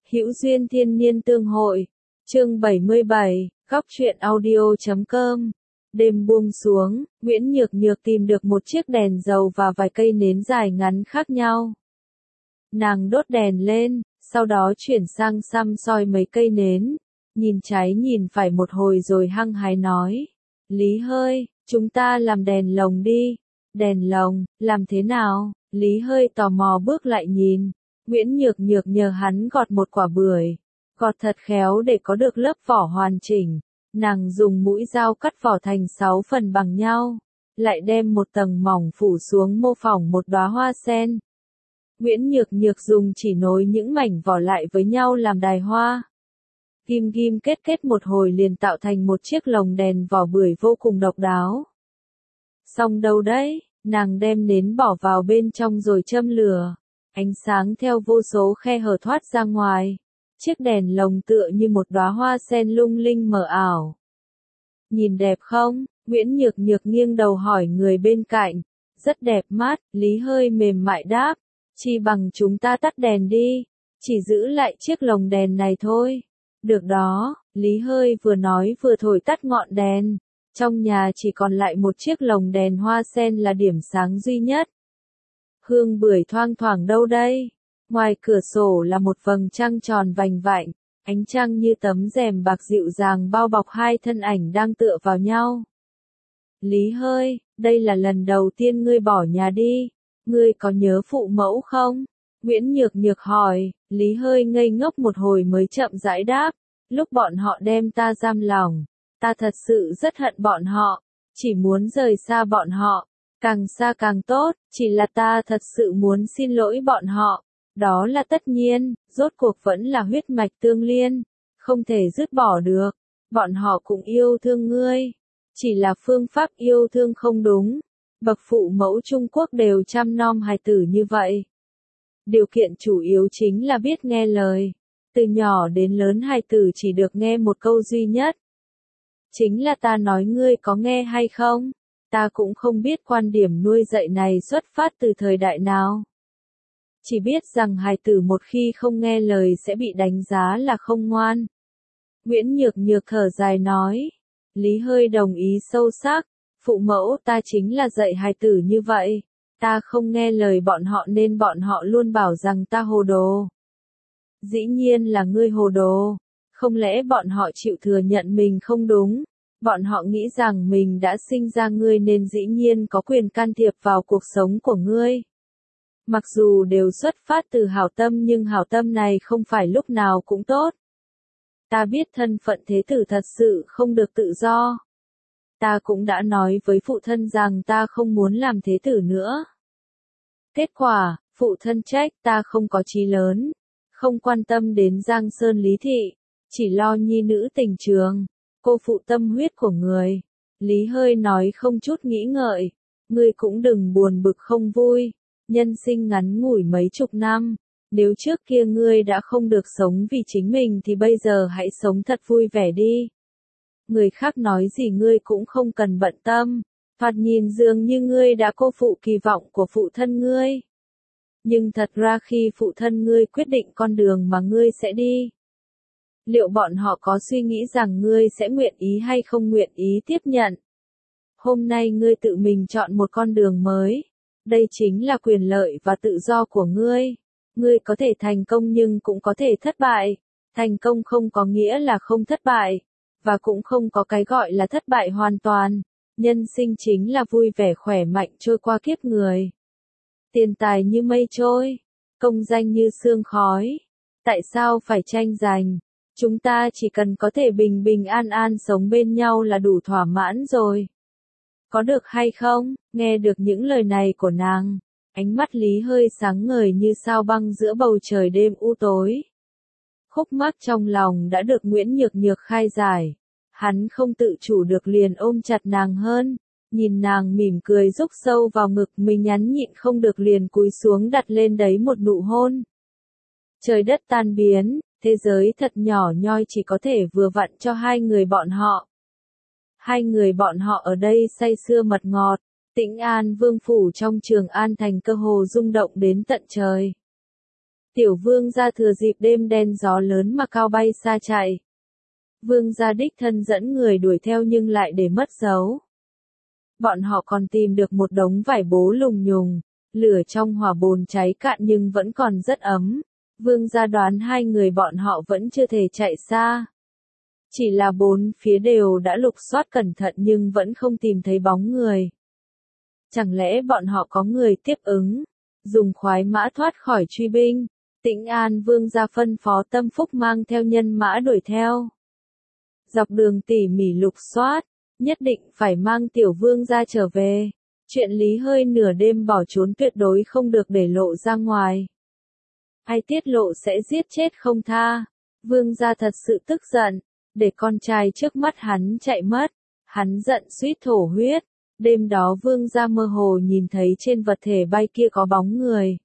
Hữu duyên thiên niên tương hội. Chương 77, góc truyện audio.com. Đêm buông xuống, Nguyễn Nhược Nhược tìm được một chiếc đèn dầu và vài cây nến dài ngắn khác nhau. Nàng đốt đèn lên, sau đó chuyển sang săm soi mấy cây nến, nhìn trái nhìn phải một hồi rồi hăng hái nói. Lý Hơi, chúng ta làm đèn lồng đi. Đèn lồng, làm thế nào? Lý Hơi tò mò bước lại nhìn. Nguyễn Nhược Nhược nhờ hắn gọt một quả bưởi, gọt thật khéo để có được lớp vỏ hoàn chỉnh. Nàng dùng mũi dao cắt vỏ thành 6 phần bằng nhau, lại đem một tầng mỏng phủ xuống mô phỏng một đóa hoa sen. Nguyễn Nhược Nhược dùng chỉ nối những mảnh vỏ lại với nhau làm đài hoa. Ghim ghim kết một hồi liền tạo thành một chiếc lồng đèn vỏ bưởi vô cùng độc đáo. Xong đâu đấy, nàng đem nến bỏ vào bên trong rồi châm lửa. Ánh sáng theo vô số khe hở thoát ra ngoài. Chiếc đèn lồng tựa như một đóa hoa sen lung linh mờ ảo. Nhìn đẹp không? Nguyễn Nhược Nhược nghiêng đầu hỏi người bên cạnh. Rất đẹp mắt, Lý Hơi mềm mại đáp. Chi bằng chúng ta tắt đèn đi. Chỉ giữ lại chiếc lồng đèn này thôi. Được đó, Lý Hơi vừa nói vừa thổi tắt ngọn đèn. Trong nhà chỉ còn lại một chiếc lồng đèn hoa sen là điểm sáng duy nhất. Hương bưởi thoang thoảng đâu đây? Ngoài cửa sổ là một vầng trăng tròn vành vạnh, ánh trăng như tấm rèm bạc dịu dàng bao bọc hai thân ảnh đang tựa vào nhau. Lý Hơi, đây là lần đầu tiên ngươi bỏ nhà đi, ngươi có nhớ phụ mẫu không? Nguyễn Nhược Nhược hỏi. Lý Hơi ngây ngốc một hồi mới chậm rãi đáp, lúc bọn họ đem ta giam lỏng, ta thật sự rất hận bọn họ, chỉ muốn rời xa bọn họ. Càng xa càng tốt, chỉ là ta thật sự muốn xin lỗi bọn họ. Đó là tất nhiên, rốt cuộc vẫn là huyết mạch tương liên, không thể dứt bỏ được. Bọn họ cũng yêu thương ngươi, chỉ là phương pháp yêu thương không đúng. Bậc phụ mẫu Trung Quốc đều chăm nom hài tử như vậy. Điều kiện chủ yếu chính là biết nghe lời. Từ nhỏ đến lớn hài tử chỉ được nghe một câu duy nhất. Chính là ta nói ngươi có nghe hay không? Ta cũng không biết quan điểm nuôi dạy này xuất phát từ thời đại nào. Chỉ biết rằng hài tử một khi không nghe lời sẽ bị đánh giá là không ngoan. Nguyễn Nhược Nhược thở dài nói. Lý Hơi đồng ý sâu sắc. Phụ mẫu ta chính là dạy hài tử như vậy. Ta không nghe lời bọn họ nên bọn họ luôn bảo rằng ta hồ đồ. Dĩ nhiên là ngươi hồ đồ. Không lẽ bọn họ chịu thừa nhận mình không đúng? Bọn họ nghĩ rằng mình đã sinh ra ngươi nên dĩ nhiên có quyền can thiệp vào cuộc sống của ngươi. Mặc dù đều xuất phát từ hảo tâm nhưng hảo tâm này không phải lúc nào cũng tốt. Ta biết thân phận thế tử thật sự không được tự do. Ta cũng đã nói với phụ thân rằng ta không muốn làm thế tử nữa. Kết quả, phụ thân trách ta không có chí lớn, không quan tâm đến Giang Sơn Lý Thị, chỉ lo nhi nữ tình trường. Cô phụ tâm huyết của người. Lý Hơi nói không chút nghĩ ngợi. Ngươi cũng đừng buồn bực không vui. Nhân sinh ngắn ngủi mấy chục năm. Nếu trước kia ngươi đã không được sống vì chính mình thì bây giờ hãy sống thật vui vẻ đi. Người khác nói gì ngươi cũng không cần bận tâm. Thoạt nhìn dường như ngươi đã cô phụ kỳ vọng của phụ thân ngươi. Nhưng thật ra khi phụ thân ngươi quyết định con đường mà ngươi sẽ đi, liệu bọn họ có suy nghĩ rằng ngươi sẽ nguyện ý hay không nguyện ý tiếp nhận? Hôm nay ngươi tự mình chọn một con đường mới. Đây chính là quyền lợi và tự do của ngươi. Ngươi có thể thành công nhưng cũng có thể thất bại. Thành công không có nghĩa là không thất bại. Và cũng không có cái gọi là thất bại hoàn toàn. Nhân sinh chính là vui vẻ khỏe mạnh trôi qua kiếp người. Tiền tài như mây trôi. Công danh như sương khói. Tại sao phải tranh giành? Chúng ta chỉ cần có thể bình bình an an sống bên nhau là đủ thỏa mãn rồi. Có được hay không? Nghe được những lời này của nàng, ánh mắt Lý Hơi sáng ngời như sao băng giữa bầu trời đêm u tối. Khúc mắc trong lòng đã được Nguyễn Nhược Nhược khai giải. Hắn không tự chủ được liền ôm chặt nàng hơn. Nhìn nàng mỉm cười rúc sâu vào ngực mình nhắn nhịn không được liền cúi xuống đặt lên đấy một nụ hôn. Trời đất tan biến. Thế giới thật nhỏ nhoi chỉ có thể vừa vặn cho hai người bọn họ. Hai người bọn họ ở đây say sưa mật ngọt, Tĩnh An Vương phủ trong Trường An thành cơ hồ rung động đến tận trời. Tiểu vương gia thừa dịp đêm đen gió lớn mà cao bay xa chạy. Vương gia đích thân dẫn người đuổi theo nhưng lại để mất dấu. Bọn họ còn tìm được một đống vải bố lùng nhùng, lửa trong hỏa bồn cháy cạn nhưng vẫn còn rất ấm. Vương gia đoán hai người bọn họ vẫn chưa thể chạy xa. Chỉ là bốn phía đều đã lục soát cẩn thận nhưng vẫn không tìm thấy bóng người. Chẳng lẽ bọn họ có người tiếp ứng, dùng khoái mã thoát khỏi truy binh? Tĩnh An vương gia phân phó Tâm Phúc mang theo nhân mã đuổi theo. Dọc đường tỉ mỉ lục soát, nhất định phải mang tiểu vương gia trở về. Chuyện Lý Hơi nửa đêm bỏ trốn tuyệt đối không được để lộ ra ngoài. Ai tiết lộ sẽ giết chết không tha. Vương gia thật sự tức giận, để con trai trước mắt hắn chạy mất. Hắn giận suýt thổ huyết. Đêm đó vương gia mơ hồ nhìn thấy trên vật thể bay kia có bóng người.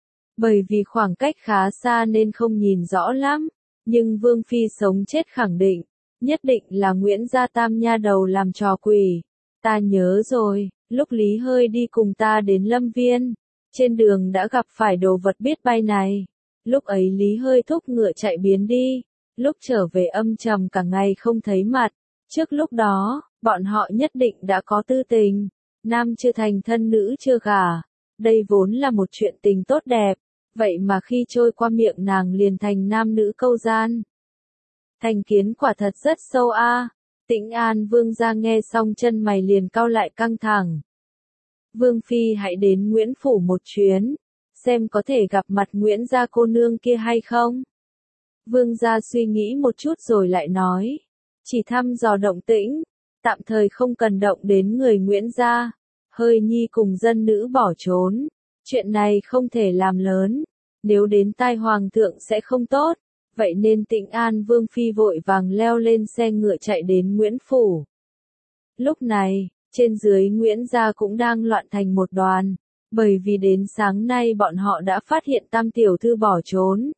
Bởi vì khoảng cách khá xa nên không nhìn rõ lắm, nhưng vương phi sống chết khẳng định, nhất định là Nguyễn Gia Tam nha đầu làm trò quỷ. Ta nhớ rồi, lúc Lý Hơi đi cùng ta đến Lâm Viên, trên đường đã gặp phải đồ vật biết bay này. Lúc ấy Lý Hơi thúc ngựa chạy biến đi, lúc trở về âm trầm cả ngày không thấy mặt. Trước lúc đó, bọn họ nhất định đã có tư tình, nam chưa thành thân nữ chưa gả. Đây vốn là một chuyện tình tốt đẹp, vậy mà khi trôi qua miệng nàng liền thành nam nữ câu gian. Thành kiến quả thật rất sâu a. Tĩnh An vương gia nghe xong chân mày liền cau lại căng thẳng. Vương phi hãy đến Nguyễn phủ một chuyến, xem có thể gặp mặt Nguyễn gia cô nương kia hay không. Vương gia suy nghĩ một chút rồi lại nói, chỉ thăm dò động tĩnh, tạm thời không cần động đến người Nguyễn gia. Hơi nhi cùng dân nữ bỏ trốn, chuyện này không thể làm lớn, nếu đến tai hoàng thượng sẽ không tốt. Vậy nên Tĩnh An vương phi vội vàng leo lên xe ngựa chạy đến Nguyễn phủ. Lúc này, trên dưới Nguyễn gia cũng đang loạn thành một đoàn, bởi vì đến sáng nay bọn họ đã phát hiện Tam tiểu thư bỏ trốn.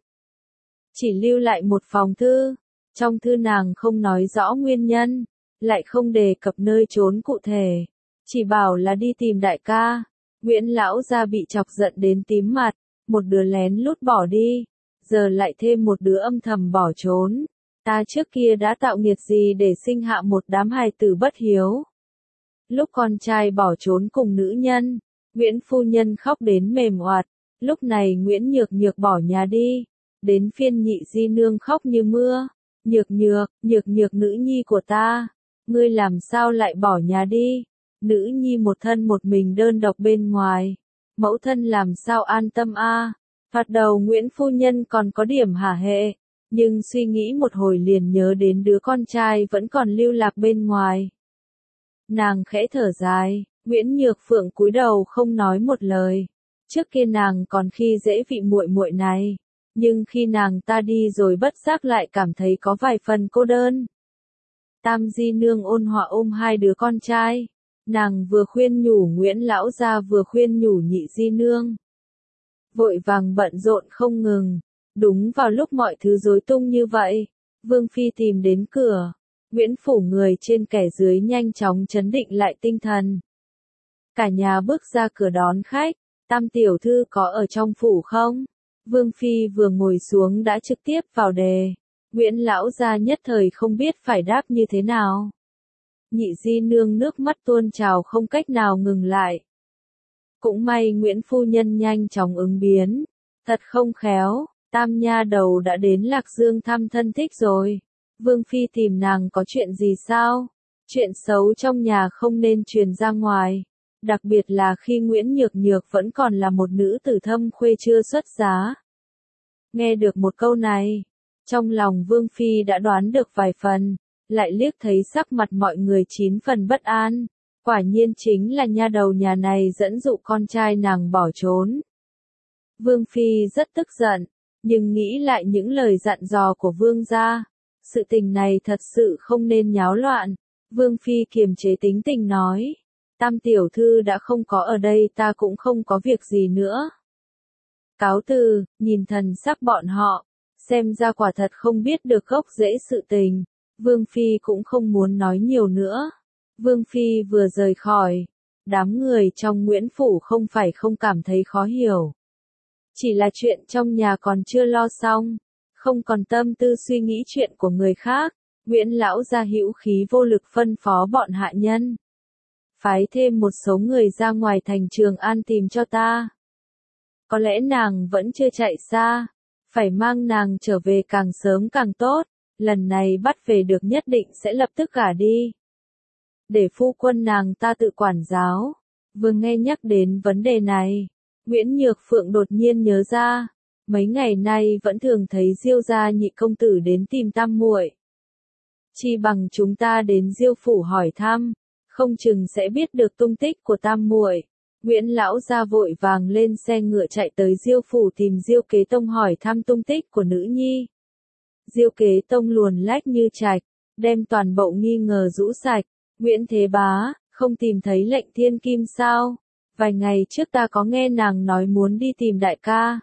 Chỉ lưu lại một phòng thư, trong thư nàng không nói rõ nguyên nhân, lại không đề cập nơi trốn cụ thể, chỉ bảo là đi tìm đại ca. Nguyễn lão gia bị chọc giận đến tím mặt, một đứa lén lút bỏ đi, giờ lại thêm một đứa âm thầm bỏ trốn. Ta trước kia đã tạo nghiệt gì để sinh hạ một đám hài tử bất hiếu. Lúc con trai bỏ trốn cùng nữ nhân, Nguyễn phu nhân khóc đến mềm oạt. Lúc này Nguyễn Nhược Nhược bỏ nhà đi, đến phiên Nhị di nương khóc như mưa. Nhược nhược nữ nhi của ta, ngươi làm sao lại bỏ nhà đi? Nữ nhi một thân một mình đơn độc bên ngoài, mẫu thân làm sao an tâm a? Thoạt đầu Nguyễn phu nhân còn có điểm hả hệ, nhưng suy nghĩ một hồi liền nhớ đến đứa con trai vẫn còn lưu lạc bên ngoài. Nàng khẽ thở dài, Nguyễn Nhược Phượng cúi đầu không nói một lời. Trước kia nàng còn khi dễ vị muội muội này, nhưng khi nàng ta đi rồi bất giác lại cảm thấy có vài phần cô đơn. Tam di nương ôn hòa ôm hai đứa con trai, nàng vừa khuyên nhủ Nguyễn lão gia vừa khuyên nhủ Nhị di nương. Vội vàng bận rộn không ngừng, đúng vào lúc mọi thứ rối tung như vậy, Vương phi tìm đến cửa. Nguyễn phủ người trên kẻ dưới nhanh chóng trấn định lại tinh thần. Cả nhà bước ra cửa đón khách, Tam tiểu thư có ở trong phủ không? Vương phi vừa ngồi xuống đã trực tiếp vào đề. Nguyễn lão gia nhất thời không biết phải đáp như thế nào. Nhị di nương nước mắt tuôn trào không cách nào ngừng lại. Cũng may Nguyễn phu nhân nhanh chóng ứng biến. Thật không khéo, Tam nha đầu đã đến Lạc Dương thăm thân thích rồi. Vương phi tìm nàng có chuyện gì sao? Chuyện xấu trong nhà không nên truyền ra ngoài. Đặc biệt là khi Nguyễn Nhược Nhược vẫn còn là một nữ tử thâm khuê chưa xuất giá. Nghe được một câu này, trong lòng Vương phi đã đoán được vài phần, lại liếc thấy sắc mặt mọi người 9 phần bất an. Quả nhiên chính là nha đầu nhà này dẫn dụ con trai nàng bỏ trốn. Vương phi rất tức giận, nhưng nghĩ lại những lời dặn dò của vương gia, sự tình này thật sự không nên nháo loạn. Vương phi kiềm chế tính tình nói, Tam tiểu thư đã không có ở đây, ta cũng không có việc gì nữa. Cáo từ. Nhìn thần sắc bọn họ, xem ra quả thật không biết được gốc rễ sự tình. Vương phi cũng không muốn nói nhiều nữa. Vương phi vừa rời khỏi, đám người trong Nguyễn phủ không phải không cảm thấy khó hiểu. Chỉ là chuyện trong nhà còn chưa lo xong, không còn tâm tư suy nghĩ chuyện của người khác, Nguyễn lão gia hữu khí vô lực phân phó bọn hạ nhân. Phái thêm một số người ra ngoài thành Trường An tìm cho ta. Có lẽ nàng vẫn chưa chạy xa, phải mang nàng trở về càng sớm càng tốt, lần này bắt về được nhất định sẽ lập tức gả đi. Để phu quân nàng ta tự quản giáo. Vừa nghe nhắc đến vấn đề này, Nguyễn Nhược Phượng đột nhiên nhớ ra, mấy ngày nay vẫn thường thấy Diêu gia nhị công tử đến tìm tam muội. Chi bằng chúng ta đến Diêu phủ hỏi thăm, không chừng sẽ biết được tung tích của tam muội. Nguyễn lão gia vội vàng lên xe ngựa chạy tới Diêu phủ tìm Diêu Kế Tông hỏi thăm tung tích của nữ nhi. Diêu Kế Tông luồn lách như trạch, đem toàn bộ nghi ngờ rũ sạch. Nguyễn Thế Bá, không tìm thấy lệnh thiên kim sao? Vài ngày trước ta có nghe nàng nói muốn đi tìm đại ca.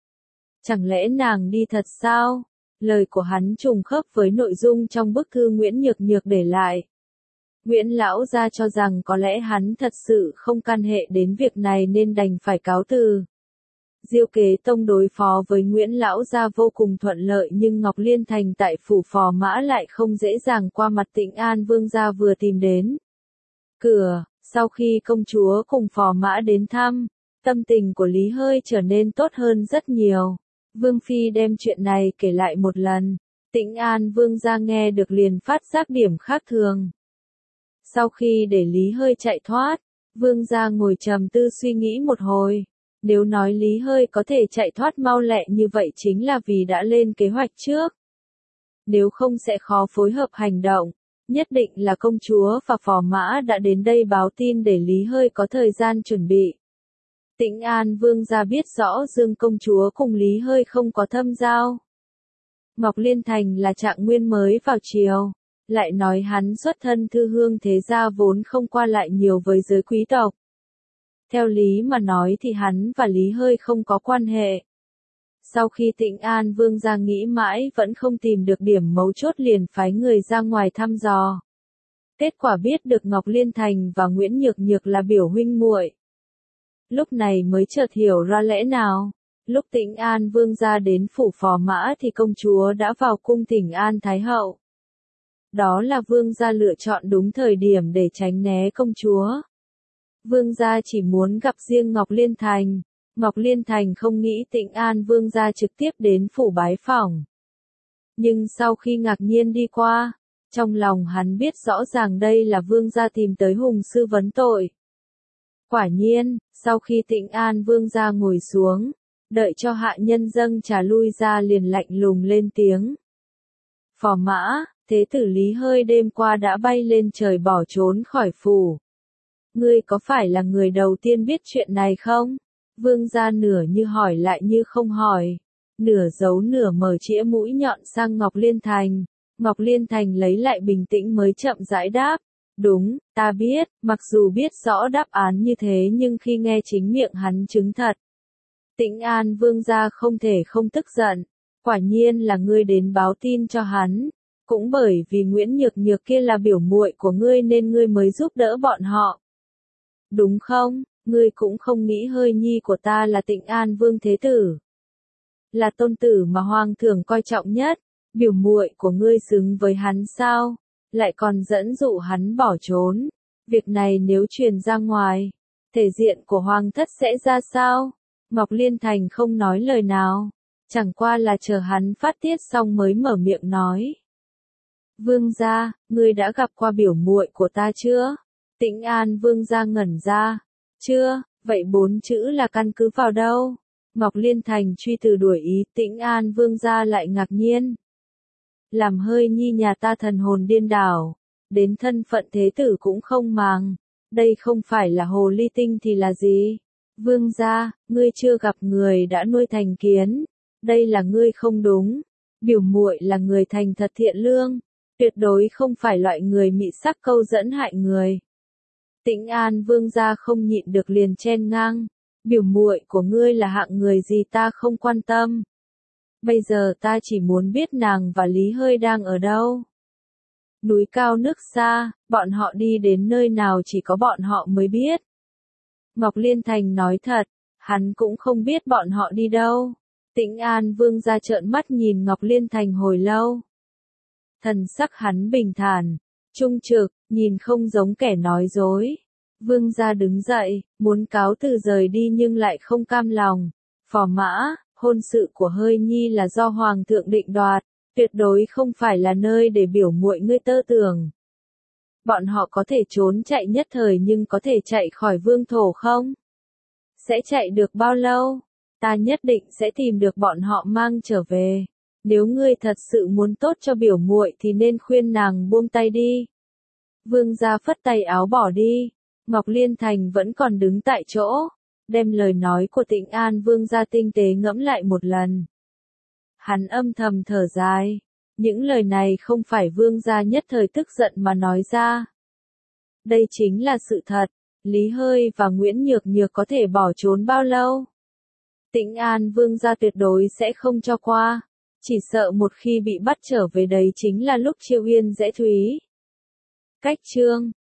Chẳng lẽ nàng đi thật sao? Lời của hắn trùng khớp với nội dung trong bức thư Nguyễn Nhược Nhược để lại. Nguyễn lão gia cho rằng có lẽ hắn thật sự không can hệ đến việc này nên đành phải cáo từ. Diêu Kế Tông đối phó với Nguyễn lão gia vô cùng thuận lợi, nhưng Ngọc Liên Thành tại phủ Phò Mã lại không dễ dàng qua mặt Tĩnh An Vương gia vừa tìm đến. Cửa, sau khi công chúa cùng Phò Mã đến thăm, tâm tình của Lý Hơi trở nên tốt hơn rất nhiều. Vương phi đem chuyện này kể lại một lần, Tĩnh An Vương gia nghe được liền phát giác điểm khác thường. Sau khi để Lý Hơi chạy thoát, Vương gia ngồi trầm tư suy nghĩ một hồi. Nếu nói Lý Hơi có thể chạy thoát mau lẹ như vậy chính là vì đã lên kế hoạch trước. Nếu không sẽ khó phối hợp hành động. Nhất định là công chúa và Phò Mã đã đến đây báo tin để Lý Hơi có thời gian chuẩn bị. Tĩnh An Vương gia biết rõ Dương công chúa cùng Lý Hơi không có thâm giao. Ngọc Liên Thành là trạng nguyên mới vào triều, lại nói hắn xuất thân thư hương thế gia vốn không qua lại nhiều với giới quý tộc. Theo lý mà nói thì hắn và Lý Hơi không có quan hệ. Sau khi Tĩnh An Vương gia nghĩ mãi vẫn không tìm được điểm mấu chốt liền phái người ra ngoài thăm dò. Kết quả biết được Ngọc Liên Thành và Nguyễn Nhược Nhược là biểu huynh muội. Lúc này mới chợt hiểu ra lẽ nào. Lúc Tĩnh An Vương gia đến phủ Phò Mã thì công chúa đã vào cung thỉnh An Thái Hậu. Đó là Vương gia lựa chọn đúng thời điểm để tránh né công chúa. Vương gia chỉ muốn gặp riêng Ngọc Liên Thành. Ngọc Liên Thành không nghĩ Tĩnh An Vương gia trực tiếp đến phủ bái phỏng. Nhưng sau khi ngạc nhiên đi qua, trong lòng hắn biết rõ ràng đây là Vương gia tìm tới Hùng sư vấn tội. Quả nhiên, sau khi Tĩnh An Vương gia ngồi xuống, đợi cho hạ nhân dâng trà lui ra liền lạnh lùng lên tiếng. Phò Mã, thế tử Lý Hơi đêm qua đã bay lên trời bỏ trốn khỏi phủ. Ngươi có phải là người đầu tiên biết chuyện này không? Vương gia nửa như hỏi lại như không hỏi, nửa giấu nửa mở chĩa mũi nhọn sang Ngọc Liên Thành. Ngọc Liên Thành lấy lại bình tĩnh mới chậm rãi đáp, đúng, ta biết, mặc dù biết rõ đáp án như thế nhưng khi nghe chính miệng hắn chứng thật. Tĩnh An Vương gia không thể không tức giận, quả nhiên là ngươi đến báo tin cho hắn, cũng bởi vì Nguyễn Nhược Nhược kia là biểu muội của ngươi nên ngươi mới giúp đỡ bọn họ. Đúng không? Ngươi cũng không nghĩ Hơi nhi của ta là Tĩnh An Vương thế tử. Là tôn tử mà hoàng thượng coi trọng nhất, biểu muội của ngươi xứng với hắn sao? Lại còn dẫn dụ hắn bỏ trốn. Việc này nếu truyền ra ngoài, thể diện của hoàng thất sẽ ra sao? Ngọc Liên Thành không nói lời nào, chẳng qua là chờ hắn phát tiết xong mới mở miệng nói. Vương gia, ngươi đã gặp qua biểu muội của ta chưa? Tĩnh An Vương gia ngẩn ra. Chưa, vậy 4 chữ là căn cứ vào đâu? Ngọc Liên Thành truy từ đuổi ý, Tĩnh An Vương gia lại ngạc nhiên. Làm Hơi nhi nhà ta thần hồn điên đảo, đến thân phận thế tử cũng không màng. Đây không phải là hồ ly tinh thì là gì? Vương gia, ngươi chưa gặp người đã nuôi thành kiến. Đây là ngươi không đúng. Biểu muội là người thành thật thiện lương, tuyệt đối không phải loại người mị sắc câu dẫn hại người. Tĩnh An Vương gia không nhịn được liền chen ngang, biểu muội của ngươi là hạng người gì ta không quan tâm. Bây giờ ta chỉ muốn biết nàng và Lý Hơi đang ở đâu. Núi cao nước xa, bọn họ đi đến nơi nào chỉ có bọn họ mới biết. Ngọc Liên Thành nói thật, Hắn cũng không biết bọn họ đi đâu. Tĩnh An Vương gia trợn mắt nhìn Ngọc Liên Thành hồi lâu. Thần sắc hắn bình thản, trung trực, nhìn không giống kẻ nói dối. Vương gia đứng dậy, muốn cáo từ rời đi nhưng lại không cam lòng. Phò mã, hôn sự của Hơi Nhi là do Hoàng thượng định đoạt, tuyệt đối không phải là nơi để biểu muội ngươi tơ tưởng. Bọn họ có thể trốn chạy nhất thời nhưng có thể chạy khỏi vương thổ không? Sẽ chạy được bao lâu? Ta nhất định sẽ tìm được bọn họ mang trở về. Nếu ngươi thật sự muốn tốt cho biểu muội thì nên khuyên nàng buông tay đi. Vương gia phất tay áo bỏ đi. Ngọc Liên Thành vẫn còn đứng tại chỗ, đem lời nói của Tĩnh An Vương gia tinh tế ngẫm lại một lần. Hắn âm thầm thở dài. Những lời này không phải Vương gia nhất thời tức giận mà nói ra. Đây chính là sự thật. Lý Hơi và Nguyễn Nhược Nhược có thể bỏ trốn bao lâu? Tĩnh An Vương gia tuyệt đối sẽ không cho qua. Chỉ sợ một khi bị bắt trở về đấy chính là lúc Chiêu Yên Dễ Thúy. Cách chương